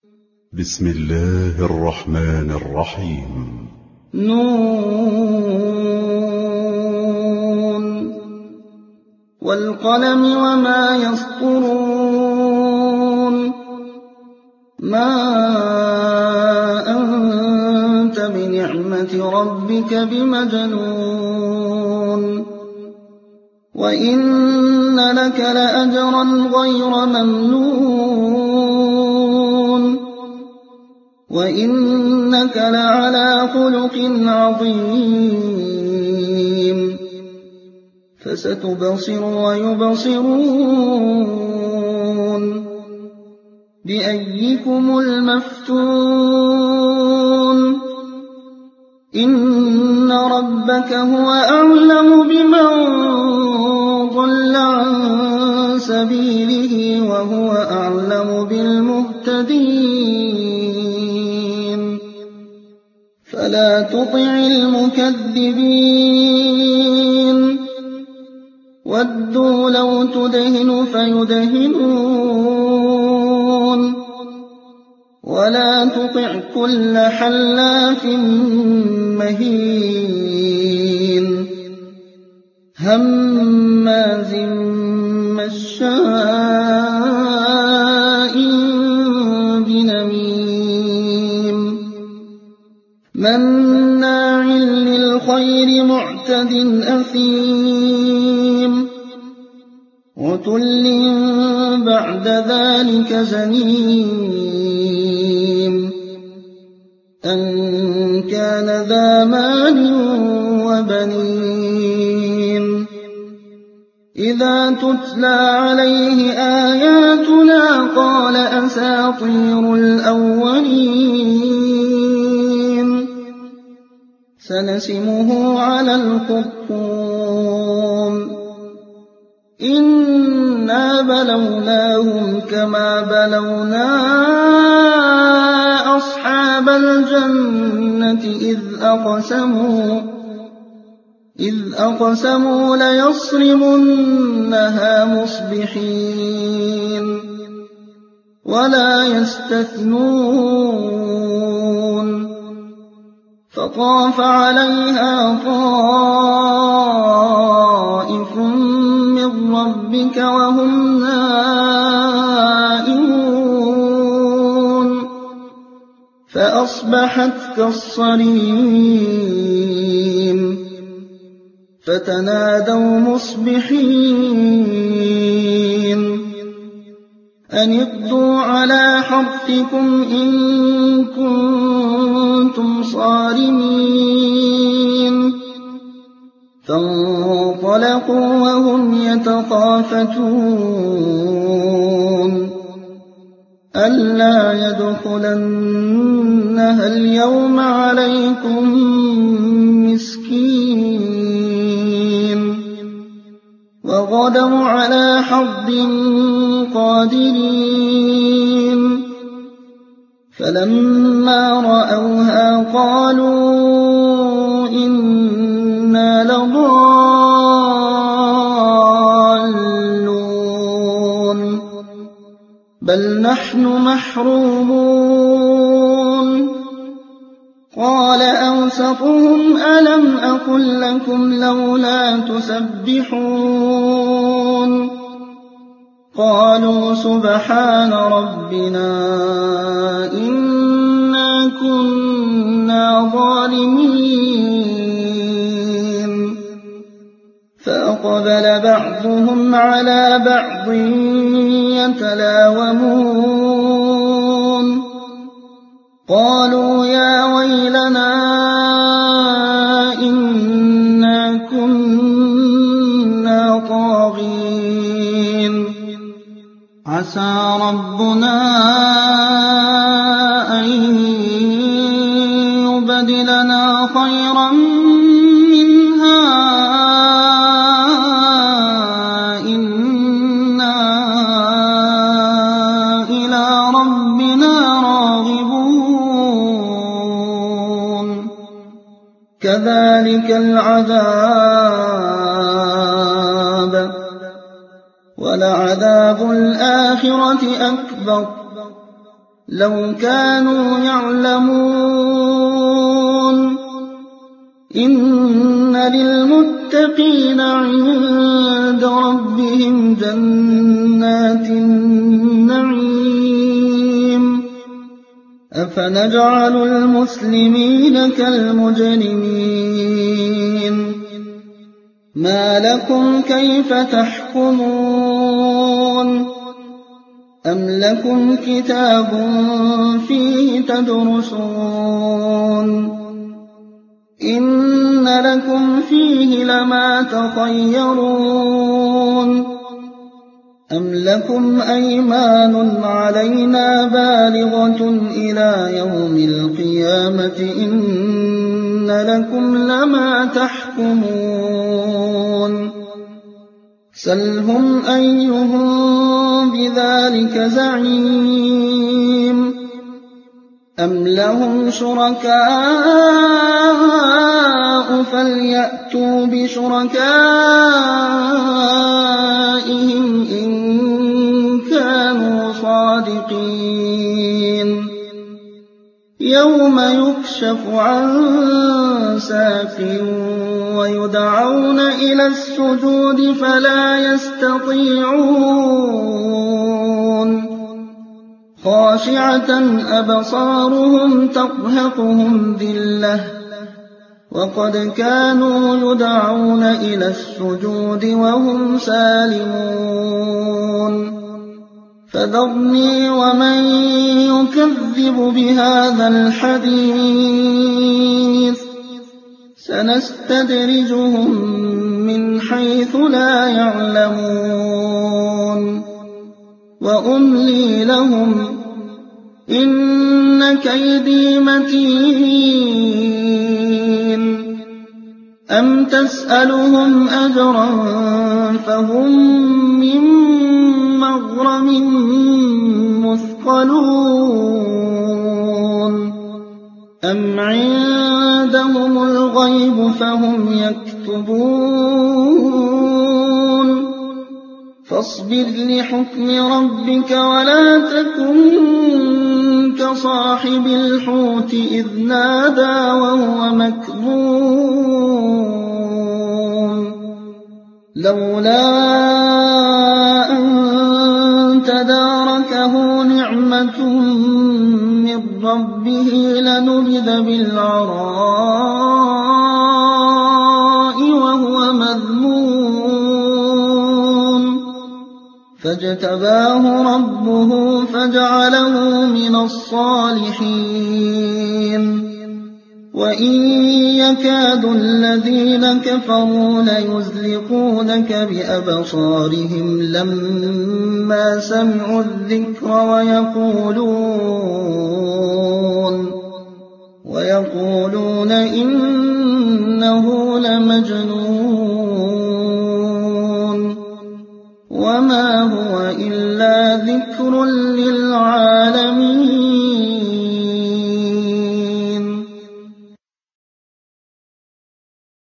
بسم الله الرحمن الرحيم. نون والقلم وما يسطرون ما أنت بنعمة ربك بمجنون وإن لك لأجرا غير ممنون وإنك لعلى خلق عظيم فستبصر ويبصرون بأيكم المفتون إن ربك هو أعلم بمن ضل عن سبيله وهو أعلم بالمهتدين فلا تطع المكذبين ودوا لو تدهن فيدهنون ولا تطع كل حلاف مهين هماز مشاء بنميم مناع للخير معتد أثيم عتل بعد ذلك زنيم أن كان ذا مال وبنين إذا تتلى عليه آياتنا قال أساطير الأولين سنسمه على الخرطوم إنا بلوناهم كما بلونا أصحاب الجنة إذ أقسموا ليصرمنها مصبحين ولا يستثنون فطاف عليها طائف من ربك وهم نائمون فأصبحت كالصريم فتنادوا مصبحين أن اغدوا على حرثكم إن كنتم صارمين فانطلقوا وهم يتخافتون ألا يدخلنها اليوم عليكم مسكين وغدوا على حرد قادرين فلما رأوها قالوا إنا لضالون بل نحن محرومون قال أوسطهم ألم أقل لكم لولا تسبحون قالوا سبحان ربنا إنا كنا ظالمين فأقبل بعضهم على بعض يتلاومون قالوا يا ويلنا إنا كنا طاغين عسى ربنا أن يبدلنا خيرا منها إنا إلى ربنا راغبون كذلك العذاب ولعذاب الآخرة أكبر لو كانوا يعلمون إن للمتقين عند ربهم جنات النعيم أفنجعل المسلمين كالمجرمين ما لكم كيف تحكمون أم لكم كتاب فيه تدرسون إن لكم فيه لما تخيرون أم لكم أيمان علينا بالغة إلى يوم القيامة إن لكم لما تحكمون سلهم أيهم بذلك زعيم أم لهم شركاء فليأتوا بشركائهم إن كانوا صادقين يوم يكشف عن ساق ويدعون إلى السجود فلا يستطيعون خاشعة أبصارهم ترهقهم ذلة وقد كانوا يدعون إلى السجود وهم سالمون فذرني ومن يكذب بهذا الحديث سنستدرجهم من حيث لا يعلمون وأملي لهم إن كيدي متين أم تسألهم أجرا فهم من مغرم مثقلون أم عندهم الغيب فهم يكتبون فاصبر لحكم ربك ولا تكن كصاحب الحوت إذ نادى وهو مكظوم لولا أن تداركه نعمة من ربه لنبذ بالعراء وهو مذموم فاجتباه ربه فجعله من الصالحين وإن يكاد الذين كفروا ليزلقونك بأبصارهم لما سمعوا الذكر ويقولون إنه لمجنون وما هو إلا ذكر للعالمين